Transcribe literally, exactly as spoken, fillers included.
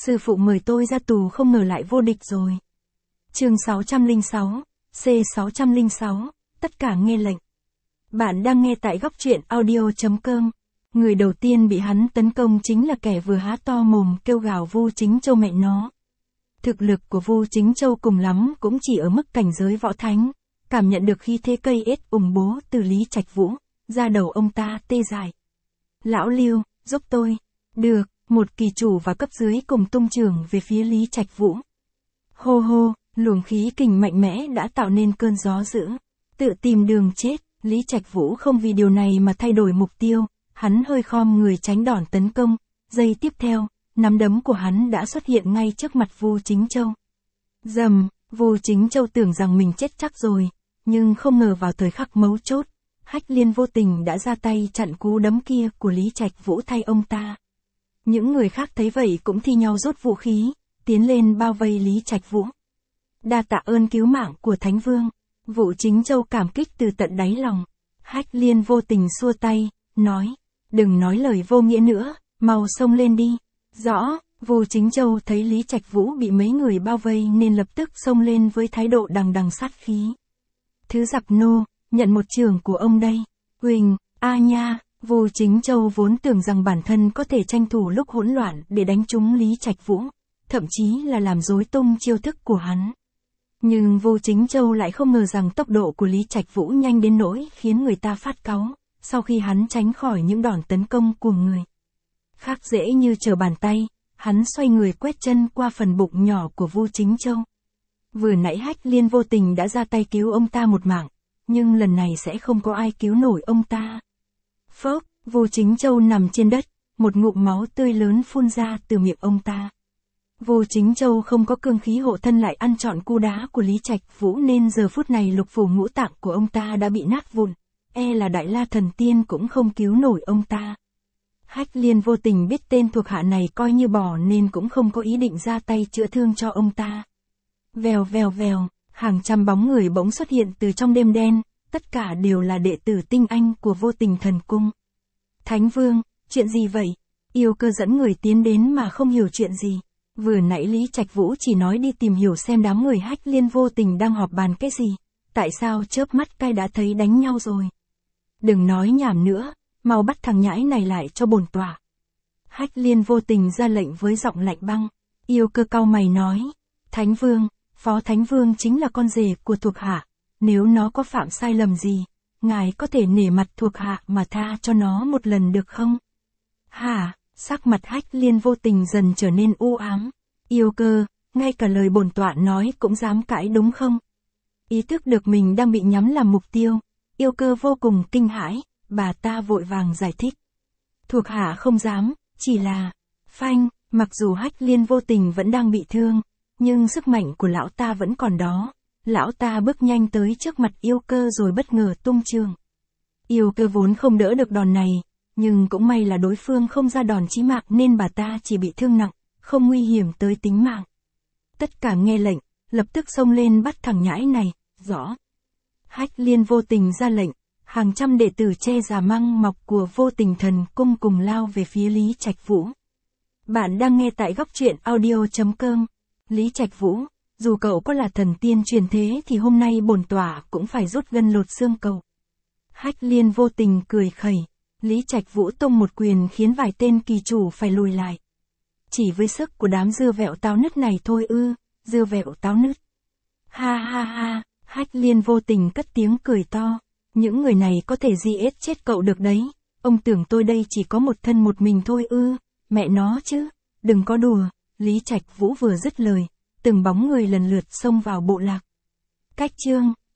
Sư phụ mời tôi ra tù không ngờ lại vô địch rồi. Chương sáu trăm lẻ sáu, C sáu trăm lẻ sáu, tất cả nghe lệnh. Bạn đang nghe tại góc truyện audio chấm com. Người đầu tiên bị hắn tấn công chính là kẻ vừa há to mồm kêu gào Vu Chính Châu mẹ nó. Thực lực của Vu Chính Châu cùng lắm cũng chỉ ở mức cảnh giới võ thánh, cảm nhận được khí thế cây ết ủng bố từ Lý Trạch Vũ, da đầu ông ta tê dại. Lão Lưu, giúp tôi. Được, một kỳ chủ và cấp dưới cùng tung trường về phía Lý Trạch Vũ. Hô hô, luồng khí kình mạnh mẽ đã tạo nên cơn gió dữ. Tự tìm đường chết, Lý Trạch Vũ không vì điều này mà thay đổi mục tiêu, hắn hơi khom người tránh đòn tấn công, giây tiếp theo, nắm đấm của hắn đã xuất hiện ngay trước mặt Vu Chính Châu. Rầm, Vu Chính Châu tưởng rằng mình chết chắc rồi, nhưng không ngờ vào thời khắc mấu chốt, Hách Liên vô tình đã ra tay chặn cú đấm kia của Lý Trạch Vũ thay ông ta. Những người khác thấy vậy cũng thi nhau rút vũ khí, tiến lên bao vây Lý Trạch Vũ. Đa tạ ơn cứu mạng của Thánh Vương. Vu Chính Châu cảm kích từ tận đáy lòng. Hách Liên vô tình xua tay, nói, đừng nói lời vô nghĩa nữa, mau xông lên đi. Rõ, Vu Chính Châu thấy Lý Trạch Vũ bị mấy người bao vây nên lập tức xông lên với thái độ đằng đằng sát khí. Thứ giặc nô, nhận một trường của ông đây. Huỳnh, a nha, Vu Chính Châu vốn tưởng rằng bản thân có thể tranh thủ lúc hỗn loạn để đánh trúng Lý Trạch Vũ, thậm chí là làm rối tung chiêu thức của hắn. Nhưng Vu Chính Châu lại không ngờ rằng tốc độ của Lý Trạch Vũ nhanh đến nỗi khiến người ta phát cáu, sau khi hắn tránh khỏi những đòn tấn công của người khác dễ như trở bàn tay, hắn xoay người quét chân qua phần bụng nhỏ của Vu Chính Châu. Vừa nãy Hách Liên vô tình đã ra tay cứu ông ta một mạng, nhưng lần này sẽ không có ai cứu nổi ông ta. Phốc, Vu Chính Châu nằm trên đất, một ngụm máu tươi lớn phun ra từ miệng ông ta. Vu Chính Châu không có cương khí hộ thân lại ăn trọn cú đá của Lý Trạch Vũ nên giờ phút này lục phủ ngũ tạng của ông ta đã bị nát vụn, e là Đại La Thần Tiên cũng không cứu nổi ông ta. Hách Liên vô tình biết tên thuộc hạ này coi như bò nên cũng không có ý định ra tay chữa thương cho ông ta. Vèo vèo vèo, hàng trăm bóng người bỗng xuất hiện từ trong đêm đen, tất cả đều là đệ tử tinh anh của Vô Tình Thần Cung. Thánh Vương, chuyện gì vậy? Yêu Cơ dẫn người tiến đến mà không hiểu chuyện gì. Vừa nãy Lý Trạch Vũ chỉ nói đi tìm hiểu xem đám người Hách Liên vô tình đang họp bàn cái gì, tại sao chớp mắt cai đã thấy đánh nhau rồi. Đừng nói nhảm nữa, mau bắt thằng nhãi này lại cho bổn tọa. Hách Liên vô tình ra lệnh với giọng lạnh băng. Yêu Cơ cau mày nói, Thánh Vương, Phó Thánh Vương chính là con rể của thuộc hạ, nếu nó có phạm sai lầm gì, ngài có thể nể mặt thuộc hạ mà tha cho nó một lần được không? Hả? Sắc mặt Hách Liên vô tình dần trở nên u ám. Yêu Cơ, ngay cả lời bổn tọa nói cũng dám cãi đúng không? Ý thức được mình đang bị nhắm làm mục tiêu, Yêu Cơ vô cùng kinh hãi, bà ta vội vàng giải thích. Thuộc hạ không dám, chỉ là... Phanh, mặc dù Hách Liên vô tình vẫn đang bị thương, nhưng sức mạnh của lão ta vẫn còn đó. Lão ta bước nhanh tới trước mặt Yêu Cơ rồi bất ngờ tung trường. Yêu Cơ vốn không đỡ được đòn này, nhưng cũng may là đối phương không ra đòn chí mạng nên bà ta chỉ bị thương nặng, không nguy hiểm tới tính mạng. Tất cả nghe lệnh, lập tức xông lên bắt thằng nhãi này, rõ. Hách Liên vô tình ra lệnh, hàng trăm đệ tử che già măng mọc của Vô Tình Thần Cung cùng lao về phía Lý Trạch Vũ. Bạn đang nghe tại góc truyện audio chấm com. Lý Trạch Vũ, dù cậu có là thần tiên truyền thế thì hôm nay bổn tọa cũng phải rút gân lột xương cậu. Hách Liên vô tình cười khẩy. Lý Trạch Vũ tung một quyền khiến vài tên kỳ chủ phải lùi lại. Chỉ với sức của đám dưa vẹo táo nứt này thôi ư, dưa vẹo táo nứt. Ha ha ha, Hách Liên vô tình cất tiếng cười to. Những người này có thể di ết chết cậu được đấy. Ông tưởng tôi đây chỉ có một thân một mình thôi ư, mẹ nó chứ, đừng có đùa. Lý Trạch Vũ vừa dứt lời, từng bóng người lần lượt xông vào bộ lạc. Cách chương